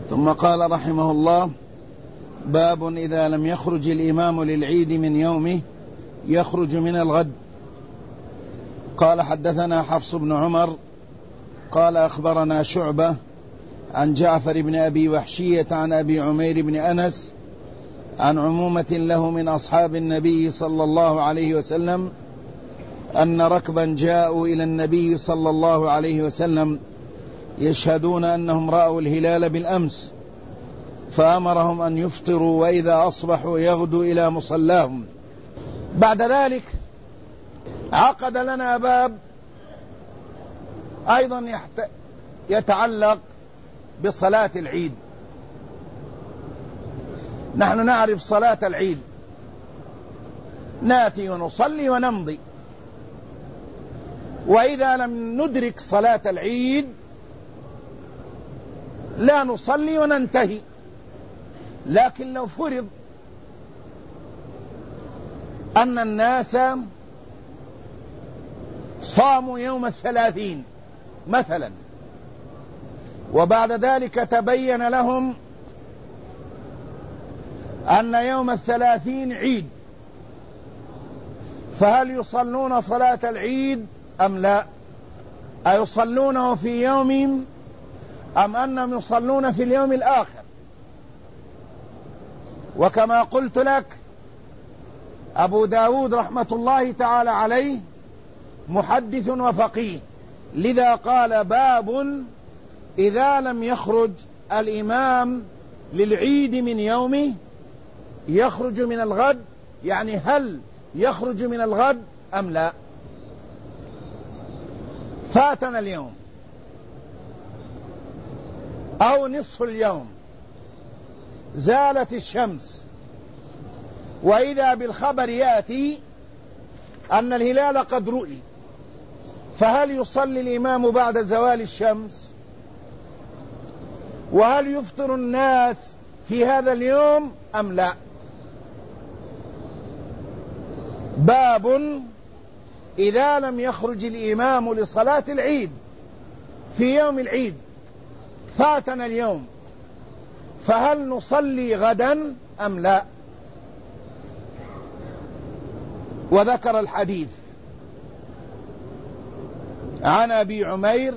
ثم قال رحمه الله: باب إذا لم يخرج الإمام للعيد من يومه يخرج من الغد. قال: حدثنا حفص بن عمر قال: أخبرنا شعبة عن جعفر بن أبي وحشية عن أبي عمير بن أنس عن عمومة له من أصحاب النبي صلى الله عليه وسلم أن ركبا جاءوا إلى النبي صلى الله عليه وسلم يشهدون أنهم رأوا الهلال بالأمس، فأمرهم أن يفطروا وإذا أصبحوا يغدوا إلى مصلاهم. بعد ذلك عقد لنا باب أيضا يتعلق بصلاة العيد. نحن نعرف صلاة العيد، ناتي ونصلي ونمضي، وإذا لم ندرك صلاة العيد لا نصلي وننتهي. لكن لو فرض أن الناس صاموا يوم 30 مثلا، وبعد ذلك تبين لهم أن يوم 30 عيد، فهل يصلون صلاة العيد أم لا؟ أيصلونه في يوم أم أنهم يصلون في اليوم الآخر؟ وكما قلت لك، أبو داود رحمة الله تعالى عليه محدث وفقيه، لذا قال: باب إذا لم يخرج الإمام للعيد من يومه يخرج من الغد، يعني هل يخرج من الغد أم لا؟ فاتنا اليوم أو نصف اليوم، زالت الشمس، وإذا بالخبر يأتي أن الهلال قد رؤي، فهل يصلي الإمام بعد زوال الشمس؟ وهل يفطر الناس في هذا اليوم أم لا؟ باب إذا لم يخرج الإمام لصلاة العيد في يوم العيد، فاتنا اليوم، فهل نصلي غدا أم لا؟ وذكر الحديث عن أبي عمير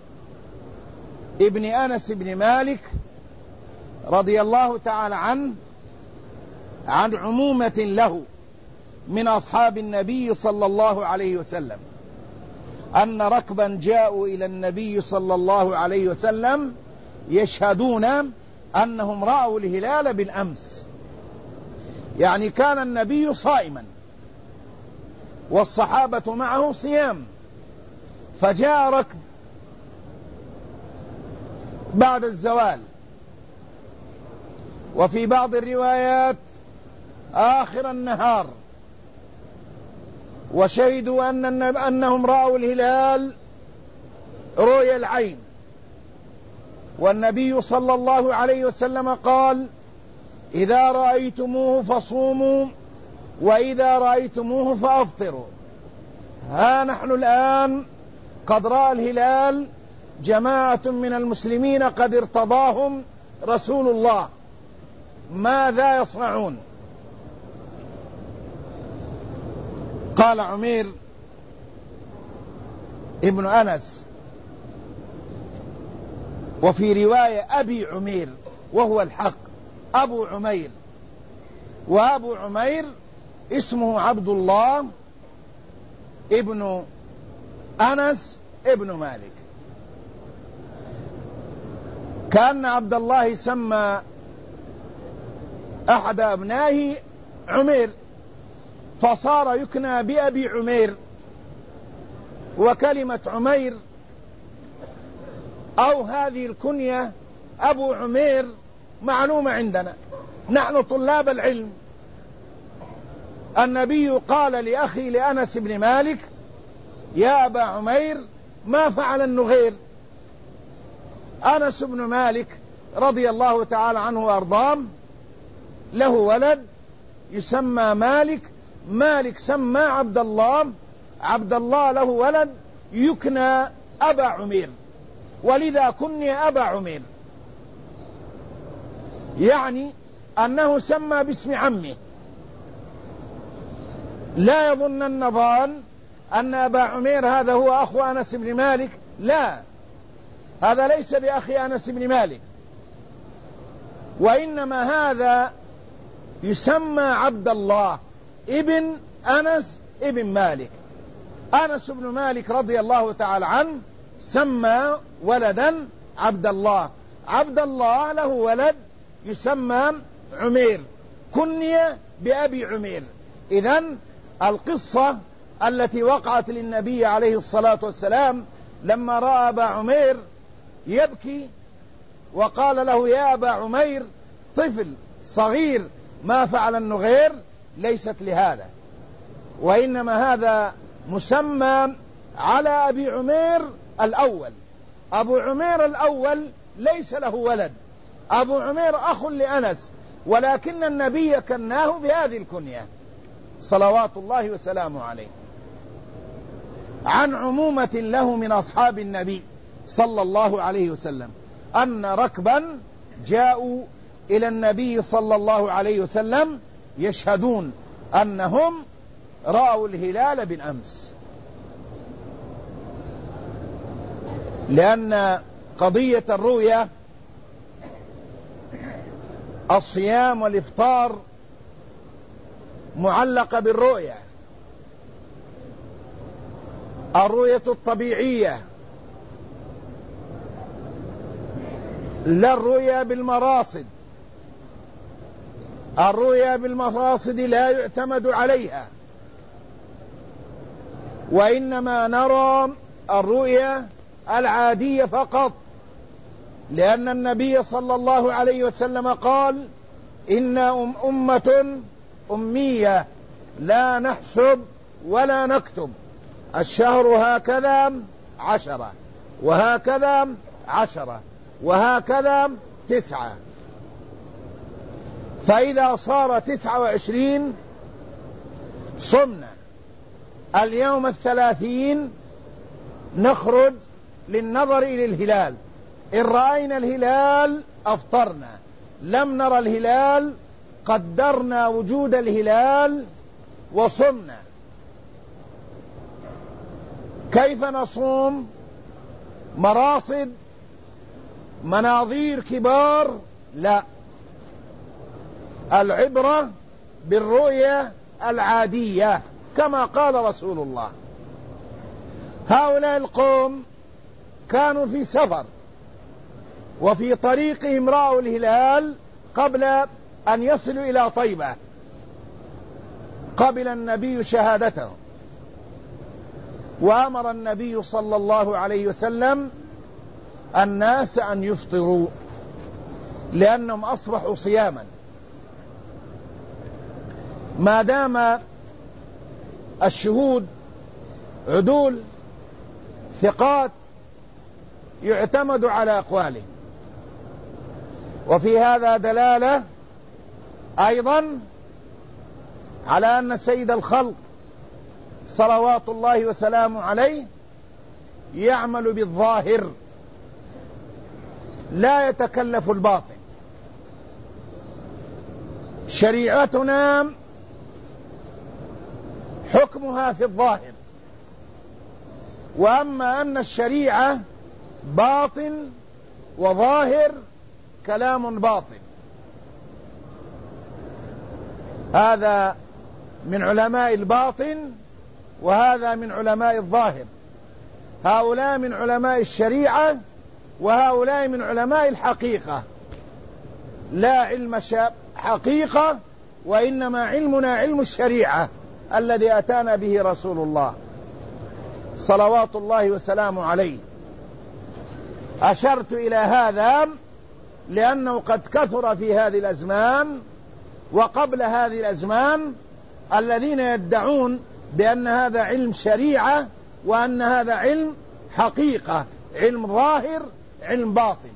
ابن أنس بن مالك رضي الله تعالى عنه عن عمومة له من أصحاب النبي صلى الله عليه وسلم أن ركبا جاءوا إلى النبي صلى الله عليه وسلم يشهدون أنهم رأوا الهلال بالأمس، يعني كان النبي صائما والصحابة معه صيام، فجاء ركب بعد الزوال، وفي بعض الروايات آخر النهار، وشهدوا أنهم رأوا الهلال رؤيا العين، والنبي صلى الله عليه وسلم قال: إذا رأيتموه فصوموا وإذا رأيتموه فأفطروا. ها نحن الآن قد رأى الهلال جماعة من المسلمين قد ارتضاهم رسول الله، ماذا يصنعون؟ قال عمير ابن أنس، وفي رواية أبي عمير وهو الحق، أبو عمير، وأبو عمير اسمه عبد الله ابن أنس ابن مالك. كان عبد الله سمى أحد أبنائه عمير، فصار يكنى بأبي عمير. وكلمة عمير أو هذه الكنية أبو عمير معلومة عندنا نحن طلاب العلم. النبي قال لأخي لأنس بن مالك: يا أبا عمير ما فعل النغير؟ أنس بن مالك رضي الله تعالى عنه وأرضاه له ولد يسمى مالك، مالك سمى عبد الله، عبد الله له ولد يكنى أبا عمير، ولذا كني أبا عمير. يعني أنه سمى باسم عمه. لا يظنن ظان أن أبا عمير هذا هو أخو أنس بن مالك، لا، هذا ليس بأخي أنس بن مالك، وإنما هذا يسمى عبد الله ابن أنس ابن مالك. أنس بن مالك رضي الله تعالى عنه سمى ولدا عبد الله. عبد الله له ولد يسمى عمير، كني بأبي عمير. إذن القصة التي وقعت للنبي عليه الصلاة والسلام لما رأى أبا عمير يبكي وقال له يا أبا عمير، طفل صغير ما فعل النغير، ليست لهذا، وإنما هذا مسمى على أبي عمير الأول. أبو عمير الأول ليس له ولد، أبو عمير أخ لأنس، ولكن النبي كناه بهذه الكنية صلوات الله وسلامه عليه. عن عمومة له من أصحاب النبي صلى الله عليه وسلم أن ركبا جاءوا إلى النبي صلى الله عليه وسلم يشهدون أنهم رأوا الهلال بالأمس، لأن قضية الرؤيا الصيام والإفطار معلقة بالرؤيا، الرؤية الطبيعية، لا الرؤيا بالمراصد. الرؤيا بالمراصد لا يعتمد عليها، وإنما نرى الرؤيا العادية فقط، لأن النبي صلى الله عليه وسلم قال إنا أمة أمية لا نحسب ولا نكتب، الشهر هكذا 10، وهكذا 10، وهكذا 9، فإذا صار 29 صمنا، اليوم 30 نخرج للنظر إلى الهلال، إن رأينا الهلال أفطرنا، لم نرى الهلال قدرنا وجود الهلال وصمنا. كيف نصوم؟ مراصد، مناظير كبار؟ لا، العبرة بالرؤية العادية كما قال رسول الله. هؤلاء القوم كانوا في سفر، وفي طريقهم رأوا الهلال قبل أن يصلوا إلى طيبة، قبل النبي شهادته، وأمر النبي صلى الله عليه وسلم الناس أن يفطروا لأنهم أصبحوا صياما. ما دام الشهود عدول ثقات يعتمد على أقوالهم. وفي هذا دلالة أيضا على أن سيد الخلق صلوات الله وسلامه عليه يعمل بالظاهر لا يتكلف الباطن. شريعتنا حكمها في الظاهر، وأما أن الشريعة باطن وظاهر كلام باطل. هذا من علماء الباطن وهذا من علماء الظاهر، هؤلاء من علماء الشريعة وهؤلاء من علماء الحقيقة. لا علم حقيقة، وإنما علمنا علم الشريعة الذي أتانا به رسول الله صلوات الله وسلامه عليه. أشرت إلى هذا لأنه قد كثر في هذه الأزمان وقبل هذه الأزمان الذين يدعون بأن هذا علم شريعة وأن هذا علم حقيقة، علم ظاهر، علم باطن.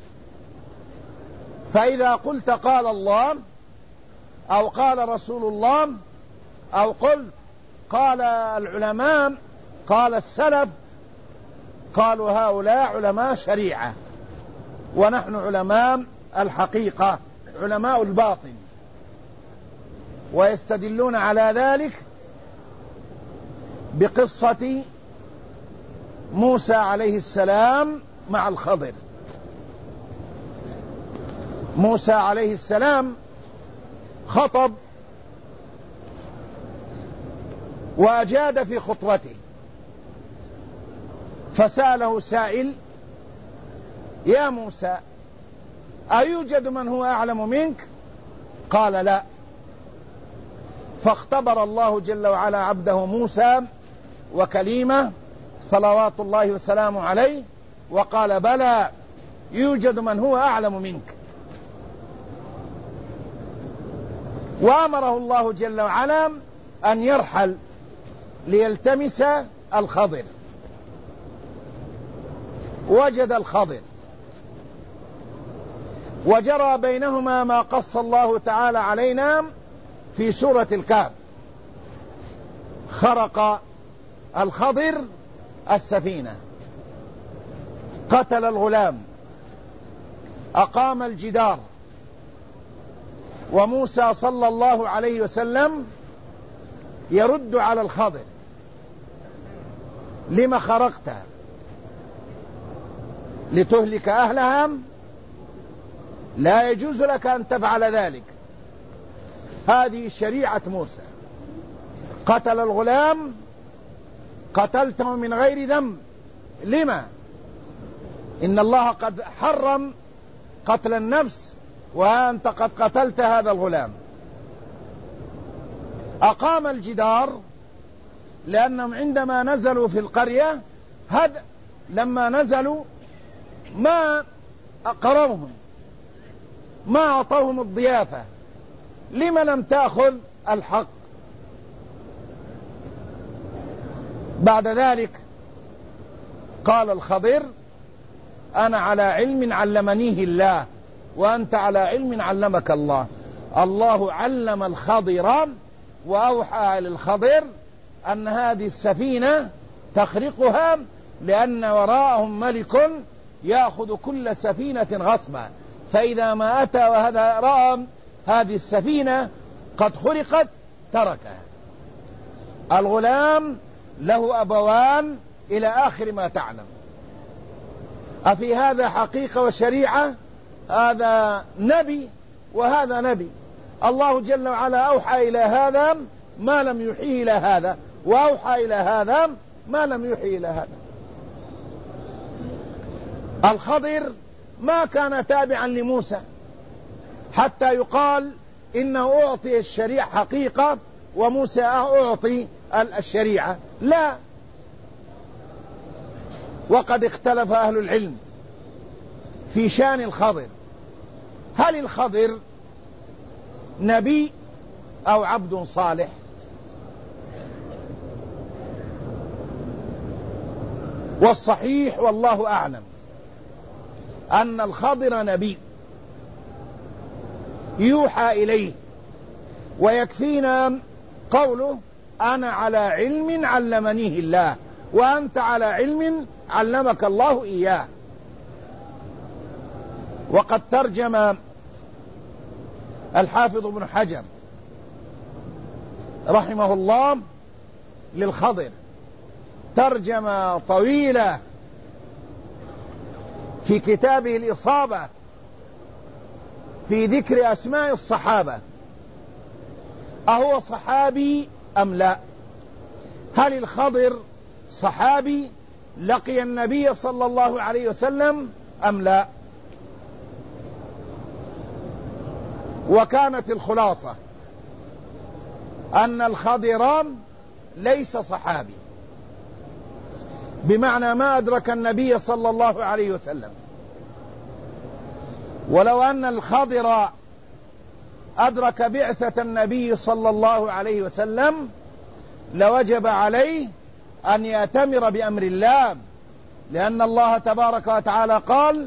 فإذا قلت قال الله أو قال رسول الله أو قلت قال العلماء قال السلف، قالوا هؤلاء علماء شريعة ونحن علماء الحقيقة. علماء الباطن، ويستدلون على ذلك بقصة موسى عليه السلام مع الخضر. موسى عليه السلام خطب وأجاد في خطبته، فسأله سائل: يا موسى، أيوجد من هو أعلم منك؟ قال: لا. فاختبر الله جل وعلا عبده موسى وكليمه صلوات الله وسلامه عليه، وقال: بلى، يوجد من هو أعلم منك. وأمره الله جل وعلا أن يرحل ليلتمس الخضر. وجد الخضر، وجرى بينهما ما قص الله تعالى علينا في سورة الكهف. خرق الخضر السفينة، قتل الغلام، أقام الجدار، وموسى صلى الله عليه وسلم يرد على الخضر: لما خرقتها؟ لتهلك أهلها؟ لا يجوز لك أن تفعل ذلك، هذه شريعة موسى. قتل الغلام، قتلته من غير ذنب، لما؟ إن الله قد حرم قتل النفس، وأنت قد قتلت هذا الغلام. أقام الجدار، لأنهم عندما نزلوا في القرية لما نزلوا ما أقروهم، ما أعطوهم الضيافة. لما لم تأخذ الحق؟ بعد ذلك قال الخضر: أنا على علم علمنيه الله، وأنت على علم علمك الله. الله علم الخضر وأوحى للخضر أن هذه السفينة تخرقها، لأن وراءهم ملك يأخذ كل سفينة غصبا، فإذا ما أتى وهذا رأى هذه السفينة قد خرقت تركها. الغلام له أبوان إلى آخر ما تعلم. أفي هذا حقيقة وشريعة؟ هذا نبي وهذا نبي. الله جل وعلا أوحى إلى هذا ما لم يوحيه إلى هذا، وأوحى إلى هذا ما لم يوحي إلى هذا. الخضر ما كان تابعا لموسى حتى يقال إنه أعطي الشريعة حقيقة وموسى أعطي الشريعة، لا. وقد اختلف أهل العلم في شان الخضر، هل الخضر نبي أو عبد صالح؟ والصحيح والله أعلم أن الخضر نبي يوحى إليه، ويكفينا قوله: أنا على علم علمنيه الله، وأنت على علم علمك الله إياه. وقد ترجم الحافظ ابن حجر رحمه الله للخضر ترجمة طويلة في كتابه الإصابة في ذكر أسماء الصحابة. أهو صحابي أم لا؟ هل الخضر صحابي لقي النبي صلى الله عليه وسلم أم لا؟ وكانت الخلاصة أن الخضر ليس صحابي، بمعنى ما أدرك النبي صلى الله عليه وسلم. ولو أن الخضر أدرك بعثة النبي صلى الله عليه وسلم لوجب عليه أن يأتمر بأمر الله، لأن الله تبارك وتعالى قال: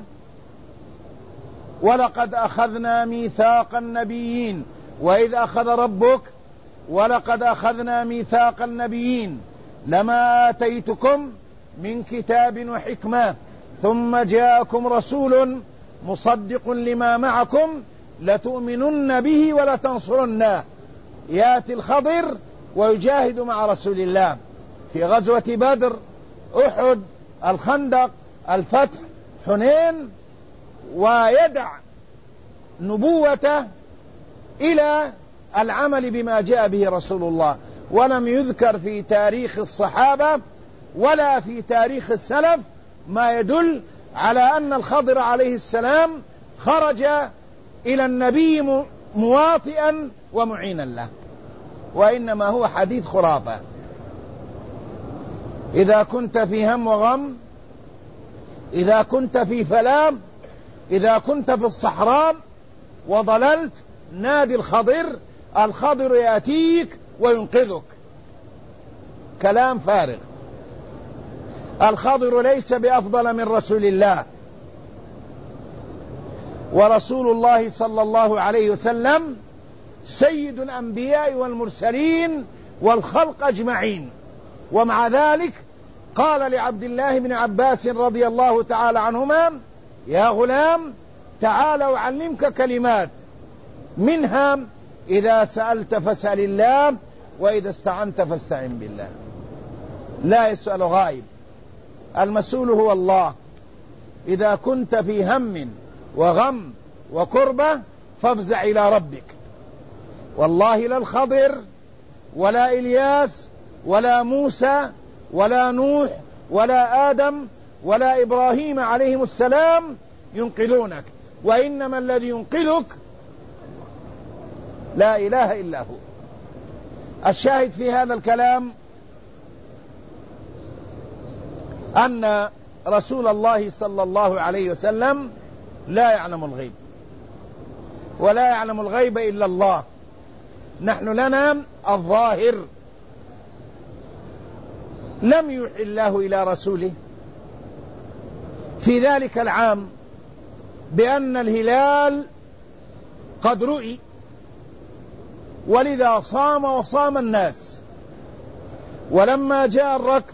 ولقد أخذنا ميثاق النبيين وإذ أخذ ربك ولقد أخذنا ميثاق النبيين لما آتيتكم من كتاب وحكمة ثم جاءكم رسول مصدق لما معكم لتؤمنن به ولتنصرنه. يأتي الخضر ويجاهد مع رسول الله في غزوة بدر، أحد، الخندق، الفتح، حنين، ويدع نبوته إلى العمل بما جاء به رسول الله. ولم يذكر في تاريخ الصحابة ولا في تاريخ السلف ما يدل على أن الخضر عليه السلام خرج إلى النبي مواطئا ومعينا له، وإنما هو حديث خرافة. إذا كنت في هم وغم، إذا كنت في فلام، إذا كنت في الصحراء وضللت، نادي الخضر، الخضر يأتيك وينقذك. كلام فارغ. الخضر ليس بأفضل من رسول الله، ورسول الله صلى الله عليه وسلم سيد الأنبياء والمرسلين والخلق أجمعين. ومع ذلك قال لعبد الله بن عباس رضي الله تعالى عنهما: يا غلام تعال أعلمك كلمات، منها إذا سألت فاسأل الله، وإذا استعنت فاستعن بالله. لا يسأل غائب، المسؤول هو الله. إذا كنت في هم وغم وكربة فافزع إلى ربك. والله لا الخضر ولا إلياس ولا موسى ولا نوح ولا آدم ولا إبراهيم عليهم السلام ينقذونك، وإنما الذي ينقذك لا إله إلا هو. الشاهد في هذا الكلام أن رسول الله صلى الله عليه وسلم لا يعلم الغيب، ولا يعلم الغيب إلا الله. نحن لنا الظاهر، لم يوحي الله إلى رسوله في ذلك العام بأن الهلال قد رؤي، ولذا صام وصام الناس. ولما جاء الركب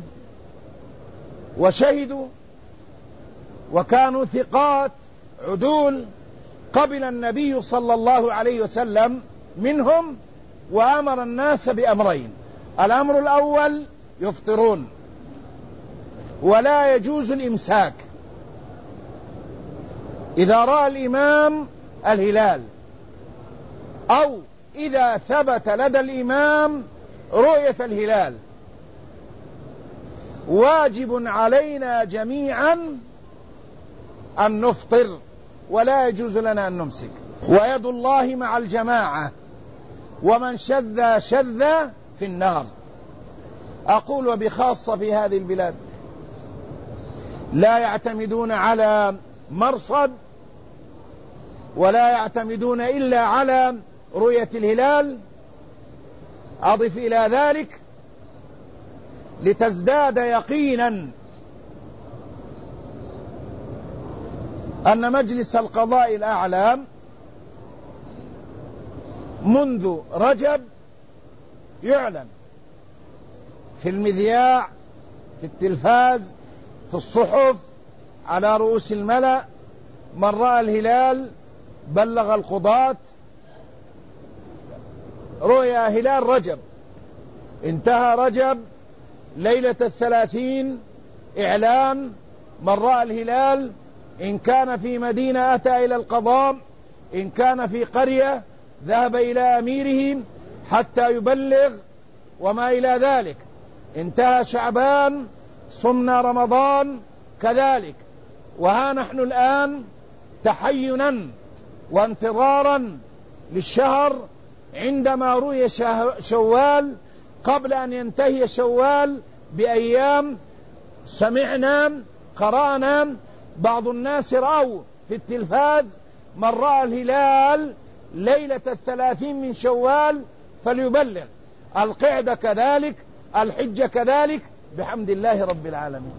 وشهدوا وكانوا ثقات عدول، قبل النبي صلى الله عليه وسلم منهم وأمر الناس بأمرين: الأمر الأول يفطرون ولا يجوز الإمساك إذا رأى الإمام الهلال، أو إذا ثبت لدى الإمام رؤية الهلال. واجب علينا جميعا أن نفطر، ولا يجوز لنا أن نمسك. ويد الله مع الجماعة، ومن شذ شذ في النار. أقول وبخاصة في هذه البلاد لا يعتمدون على مرصد، ولا يعتمدون إلا على رؤية الهلال. أضف إلى ذلك لتزداد يقينا أن مجلس القضاء الأعلى منذ رجب يعلن في المذياع، في التلفاز، في الصحف، على رؤوس الملأ: من رأى الهلال بلغ القضاة رؤيا هلال رجب. انتهى رجب، ليلة 30 إعلان: من رأى الهلال إن كان في مدينة أتى إلى القضاء، إن كان في قرية ذهب إلى أميره حتى يبلغ، وما إلى ذلك. انتهى شعبان، صمنا رمضان كذلك. وها نحن الآن تحينا وانتظارا للشهر، عندما رؤي شوال، قبل أن ينتهي شوال بأيام سمعنا قرأنا بعض الناس رأوا في التلفاز: من رأى الهلال ليلة 30 من شوال فليبلغ. القعدة كذلك، الحجة كذلك، بحمد الله رب العالمين.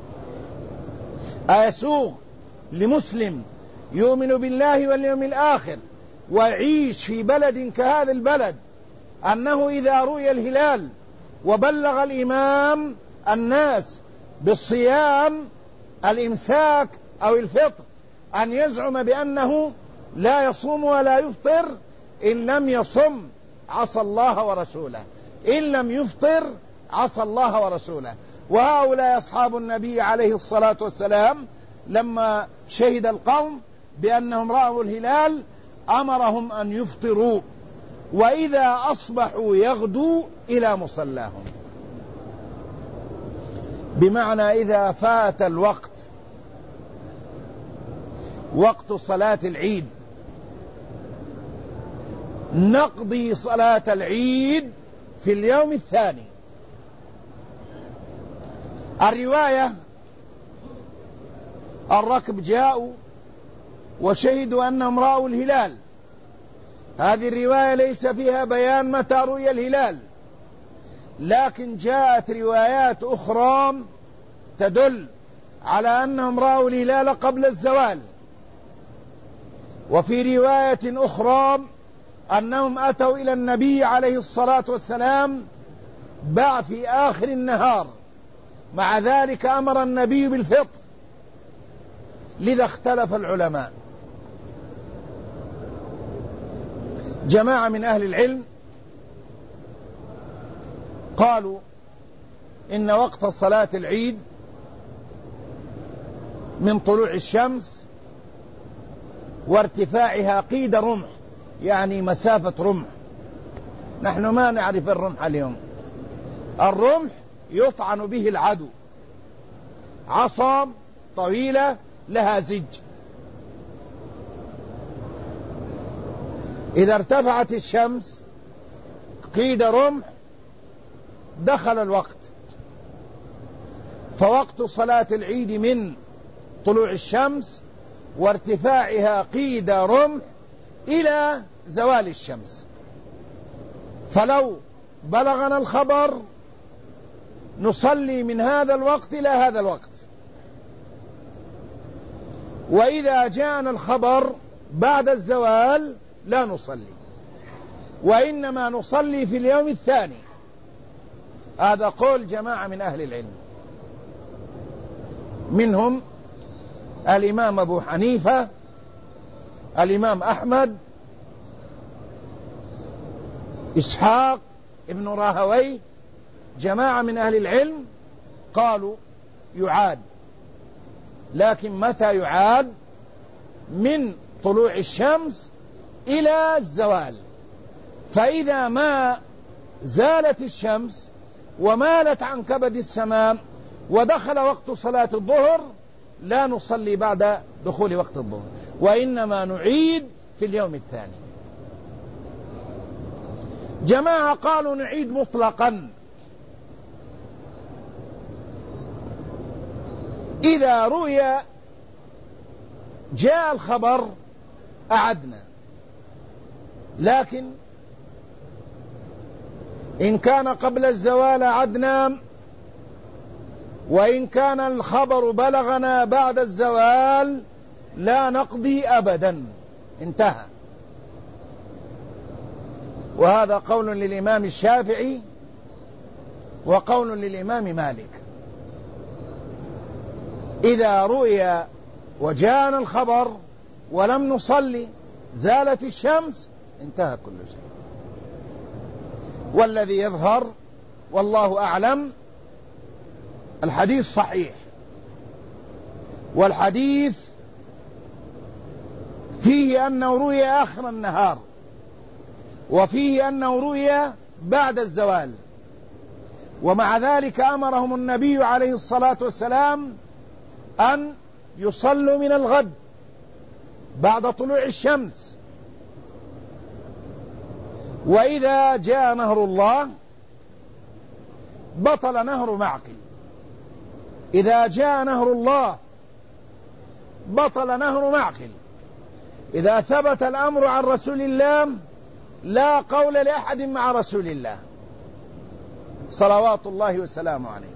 أيسوغ لمسلم يؤمن بالله واليوم الآخر ويعيش في بلد كهذا البلد أنه إذا رؤي الهلال وبلغ الإمام الناس بالصيام، الإمساك أو الفطر، أن يزعم بأنه لا يصوم ولا يفطر. إن لم يصم عصى الله ورسوله، إن لم يفطر عصى الله ورسوله. وهؤلاء أصحاب النبي عليه الصلاة والسلام لما شهد القوم بأنهم رأوا الهلال أمرهم أن يفطروا، وإذا أصبحوا يغدوا إلى مصلاهم، بمعنى إذا فات الوقت، وقت صلاة العيد، نقضي صلاة العيد في اليوم الثاني. الرواية الركب جاءوا وشهدوا أنهم رأوا الهلال، هذه الرواية ليس فيها بيان متى رؤي الهلال، لكن جاءت روايات أخرى تدل على أنهم رأوا الهلال قبل الزوال. وفي رواية أخرى أنهم أتوا إلى النبي عليه الصلاة والسلام في آخر النهار، مع ذلك أمر النبي بالفطر، لذا اختلف العلماء. جماعة من أهل العلم قالوا إن وقت صلاة العيد من طلوع الشمس وارتفاعها قيد رمح، يعني مسافة رمح. نحن ما نعرف الرمح اليوم، الرمح يطعن به العدو، عصا طويلة لها زج، إذا ارتفعت الشمس قيد رمح دخل الوقت. فوقت صلاة العيد من طلوع الشمس وارتفاعها قيد رمح إلى زوال الشمس. فلو بلغنا الخبر نصلي من هذا الوقت إلى هذا الوقت، وإذا جاءنا الخبر بعد الزوال لا نصلي، وإنما نصلي في اليوم الثاني. هذا قول جماعة من أهل العلم، منهم الإمام أبو حنيفة، الإمام أحمد، إسحاق ابن راهوي. جماعة من أهل العلم قالوا يعاد، لكن متى يعاد؟ من طلوع الشمس إلى الزوال. فإذا ما زالت الشمس ومالت عن كبد السماء ودخل وقت صلاة الظهر لا نصلي بعد دخول وقت الظهر، وإنما نعيد في اليوم الثاني. جماعة قالوا نعيد مطلقا، إذا رؤي جاء الخبر أعدنا، لكن إن كان قبل الزوال أعدنا، وإن كان الخبر بلغنا بعد الزوال لا نقضي أبدا، انتهى. وهذا قول للإمام الشافعي وقول للإمام مالك. إذا رؤي وجاءنا الخبر ولم نصلي زالت الشمس انتهى كل شيء. والذي يظهر والله أعلم الحديث صحيح، والحديث فيه أنه رؤي آخر النهار، وفيه أنه رؤي بعد الزوال، ومع ذلك أمرهم النبي عليه الصلاة والسلام أن يصلوا من الغد بعد طلوع الشمس. وإذا جاء نهر الله بطل نهر معقل، إذا جاء نهر الله بطل نهر معقل. إذا ثبت الأمر عن رسول الله لا قول لأحد مع رسول الله صلوات الله وسلامه عليه.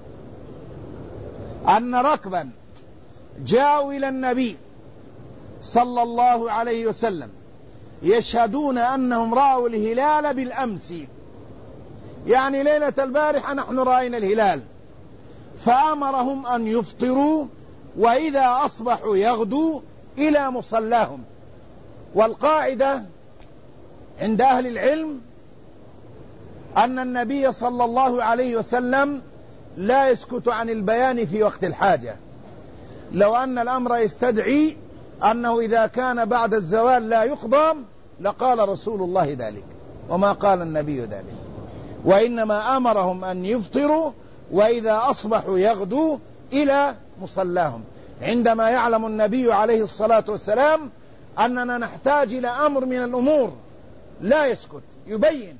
أن ركبا جاءوا إلى النبي صلى الله عليه وسلم يشهدون أنهم رأوا الهلال بالأمس، يعني ليلة البارحة نحن رأينا الهلال، فأمرهم أن يفطروا وإذا أصبحوا يغدوا إلى مصلاهم. والقاعدة عند أهل العلم أن النبي صلى الله عليه وسلم لا يسكت عن البيان في وقت الحاجة. لو أن الأمر يستدعي أنه إذا كان بعد الزوال لا يقضى لقال رسول الله ذلك، وما قال النبي ذلك، وإنما أمرهم أن يفطروا وإذا أصبحوا يغدوا إلى مصلاهم، عندما يعلم النبي عليه الصلاة والسلام أننا نحتاج إلى أمر من الأمور لا يسكت، يبين،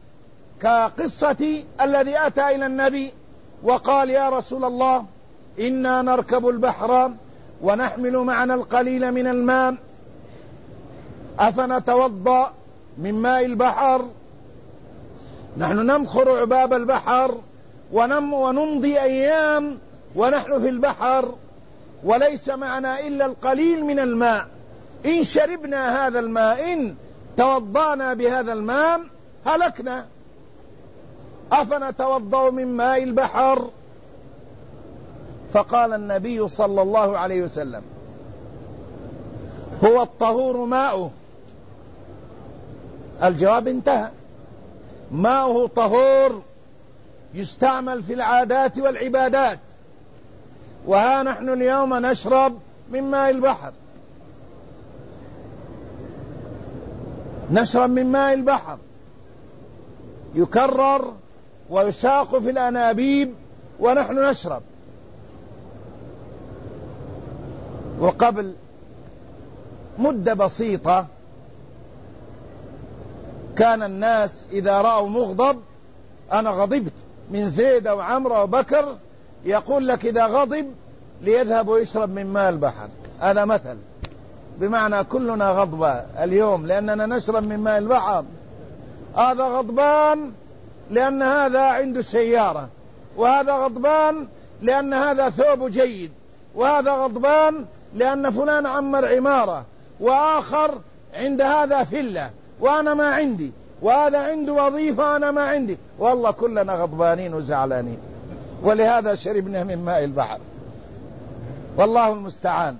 كقصة الذي أتى إلى النبي وقال: يا رسول الله، إنا نركب البحر ونحمل معنا القليل من الماء، أفنتوضأ من ماء البحر؟ نحن نمخر عباب البحر ونمضي أيام ونحن في البحر وليس معنا إلا القليل من الماء، إن شربنا هذا الماء، إن توضأنا بهذا الماء هلكنا، أفنتوضأ من ماء البحر؟ فقال النبي صلى الله عليه وسلم: هو الطهور ماؤه. الجواب انتهى. ماؤه طهور يستعمل في العادات والعبادات، وها نحن اليوم نشرب من ماء البحر، نشرب من ماء البحر يكرر ويساق في الأنابيب ونحن نشرب. وقبل مدة بسيطة كان الناس إذا رأوا مغضب، أنا غضبت من زيد أو عمرو أو بكر، يقول لك إذا غضب ليذهب ويشرب من ماء البحر. هذا مثل، بمعنى كلنا غضبة اليوم لأننا نشرب من ماء البحر. هذا غضبان لأن هذا عنده سيارة، وهذا غضبان لأن هذا ثوب جيد، وهذا غضبان لأن فلان عمر عمارة، وآخر عند هذا فلة وأنا ما عندي، وهذا عنده وظيفة أنا ما عندي، والله كلنا غضبانين وزعلانين، ولهذا شربنا من ماء البحر، والله المستعان.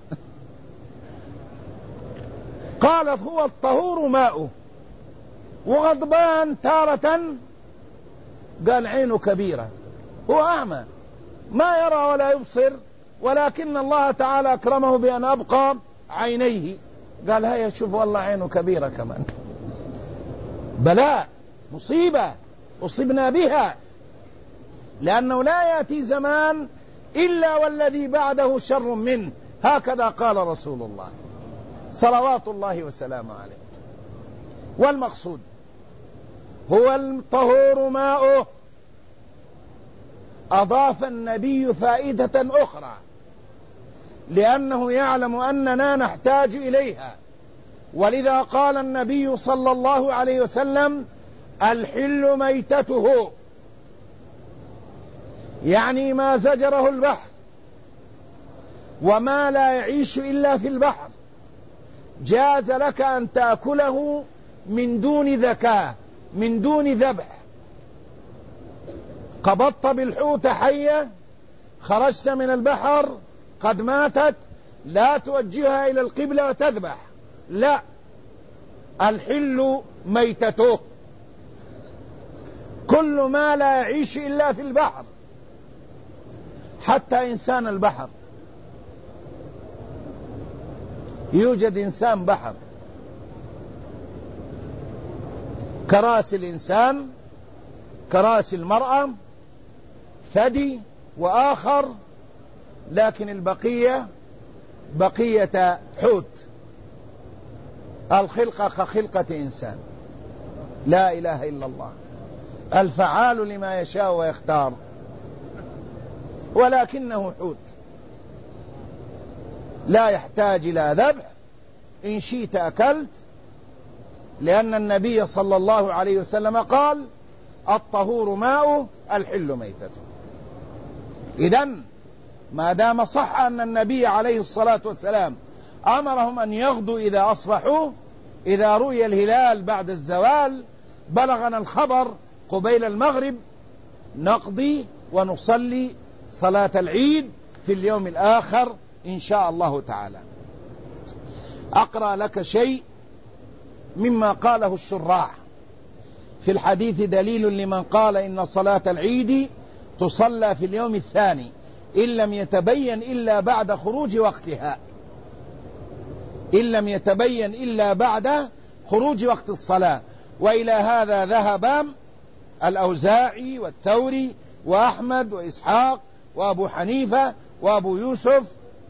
قالت: هو الطهور ماؤه. وغضبان تارة قال عينه كبيرة، هو أعمى ما يرى ولا يبصر، ولكن الله تعالى أكرمه بأن أبقى عينيه، قال هيا شوف والله عينه كبيرة كمان. بلاء، مصيبة أصبنا بها، لأنه لا يأتي زمان إلا والذي بعده شر منه، هكذا قال رسول الله صلوات الله وسلامه عليه. والمقصود هو الطهور ماؤه. أضاف النبي فائدة أخرى لأنه يعلم أننا نحتاج إليها، ولذا قال النبي صلى الله عليه وسلم: الحل ميتته، يعني ما زجره البحر وما لا يعيش إلا في البحر، جاز لك أن تأكله من دون ذكاء، من دون ذبح. قبضت بالحوت حية، خرجت من البحر قد ماتت، لا توجهها إلى القبلة وتذبح، لا، الحل ميتته، كل ما لا يعيش إلا في البحر، حتى إنسان البحر. يوجد إنسان بحر كراس الإنسان، كراس المرأة، ثدي وآخر، لكن البقية بقية حوت، الخلقة كخلقة إنسان. لا إله إلا الله، الفعال لما يشاء ويختار، ولكنه حوت لا يحتاج إلى ذبح، إن شئت أكلت، لأن النبي صلى الله عليه وسلم قال: الطهور ماؤه، الحل ميتته. إذن ما دام صح أن النبي عليه الصلاة والسلام أمرهم أن يغدوا إذا أصبحوا، إذا رؤي الهلال بعد الزوال، بلغنا الخبر قبيل المغرب، نقضي ونصلي صلاة العيد في اليوم الآخر إن شاء الله تعالى. أقرأ لك شيء مما قاله الشراح في الحديث دليل لمن قال إن صلاة العيد تصلى في اليوم الثاني إن لم يتبين إلا بعد خروج وقتها، إن لم يتبين إلا بعد خروج وقت الصلاة. وإلى هذا ذهب الأوزاعي والثوري وأحمد وإسحاق وأبو حنيفة وأبو يوسف،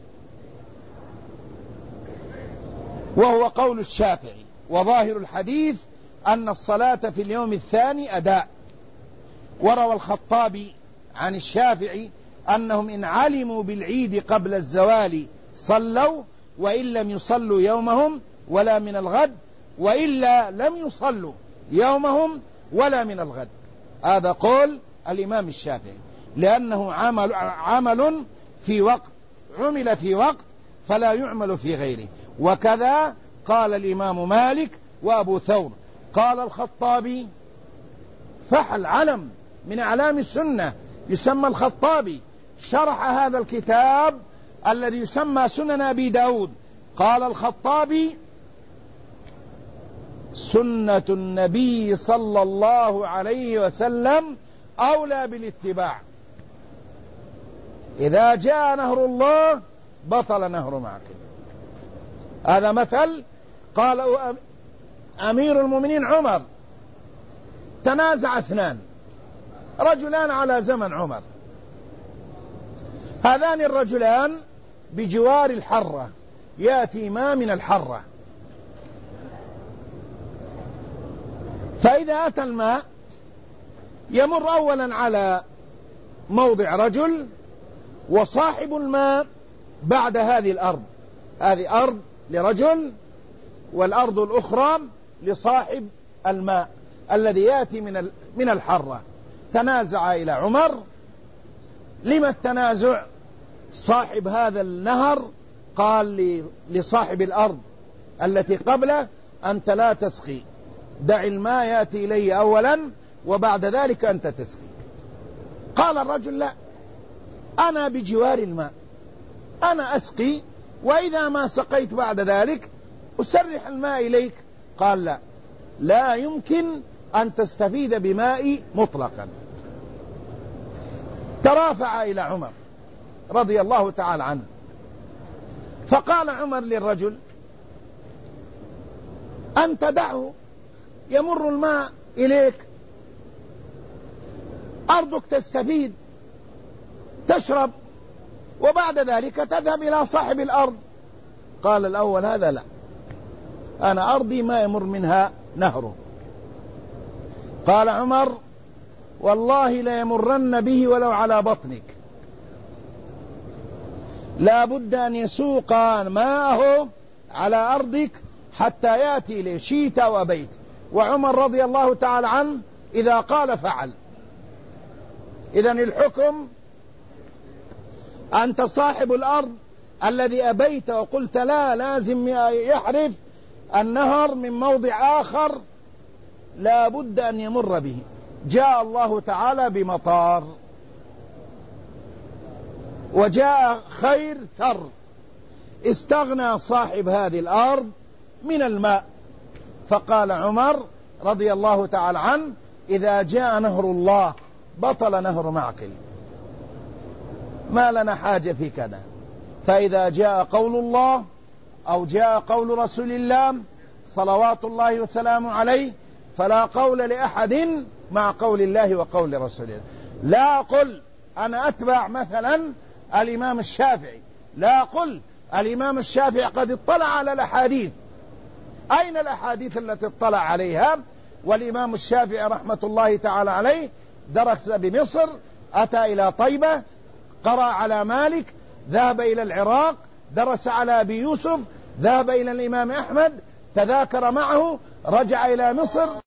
وهو قول الشافعي. وظاهر الحديث أن الصلاة في اليوم الثاني أداء. وروى الخطابي عن الشافعي أنهم إن علموا بالعيد قبل الزوال صلوا، وإن لم يصلوا يومهم ولا من الغد، وإلا لم يصلوا يومهم ولا من الغد. هذا قول الإمام الشافعي، لأنه عمل في وقت، عمل في وقت فلا يعمل في غيره. وكذا قال الإمام مالك وأبو ثور. قال الخطابي فحل علم من أعلام السنة يسمى الخطابي، شرح هذا الكتاب الذي يسمى سنن أبي داود. قال الخطابي سنة النبي صلى الله عليه وسلم أولى بالاتباع، إذا جاء نهر الله بطل نهر معقل. هذا مثل قال أمير المؤمنين عمر. تنازع اثنان رجلان على زمن عمر، هذان الرجلان بجوار الحرة، يأتي ماء من الحرة، فإذا أتى الماء يمر أولا على موضع رجل، وصاحب الماء بعد هذه الأرض، هذه أرض لرجل والأرض الأخرى لصاحب الماء الذي يأتي من الحرة. تنازع إلى عمر. لما التنازع؟ صاحب هذا النهر قال لصاحب الأرض التي قبله أنت لا تسقي، دع الماء يأتي إلي أولا وبعد ذلك أنت تسقي. قال الرجل لا، أنا بجوار الماء، أنا أسقي، وإذا ما سقيت بعد ذلك أسرح الماء إليك. قال لا، لا يمكن أن تستفيد بمائي مطلقا. ترافع إلى عمر رضي الله تعالى عنه، فقال عمر للرجل أنت دعه يمر الماء إليك، أرضك تستفيد تشرب، وبعد ذلك تذهب إلى صاحب الأرض. قال الأول هذا لا، أنا أرضي ما يمر منها نهره. قال عمر والله لا يمرن به ولو على بطنك، لا بد أن يسوق ماءه على أرضك حتى يأتي إليه شئت وأبيت. وعمر رضي الله تعالى عنه إذا قال فعل. إذن الحكم أنت صاحب الأرض الذي أبيت وقلت لا، لازم يحرف النهر من موضع آخر، لا بد أن يمر به. جاء الله تعالى بمطار وجاء خير ثر، استغنى صاحب هذه الأرض من الماء. فقال عمر رضي الله تعالى عنه إذا جاء نهر الله بطل نهر معقل، ما لنا حاجة في كذا. فإذا جاء قول الله أو جاء قول رسول الله صلوات الله وسلامه عليه فلا قول لأحد مع قول الله وقول رسوله. لا أقول أنا أتبع مثلا الإمام الشافعي، لا أقول الإمام الشافعي قد اطلع على الأحاديث. أين الأحاديث التي اطلع عليها؟ والإمام الشافعي رحمة الله تعالى عليه درس بمصر، أتى إلى طيبة، قرأ على مالك، ذهب إلى العراق، درس على أبي يوسف، ذهب إلى الإمام أحمد، تذاكر معه، رجع إلى مصر.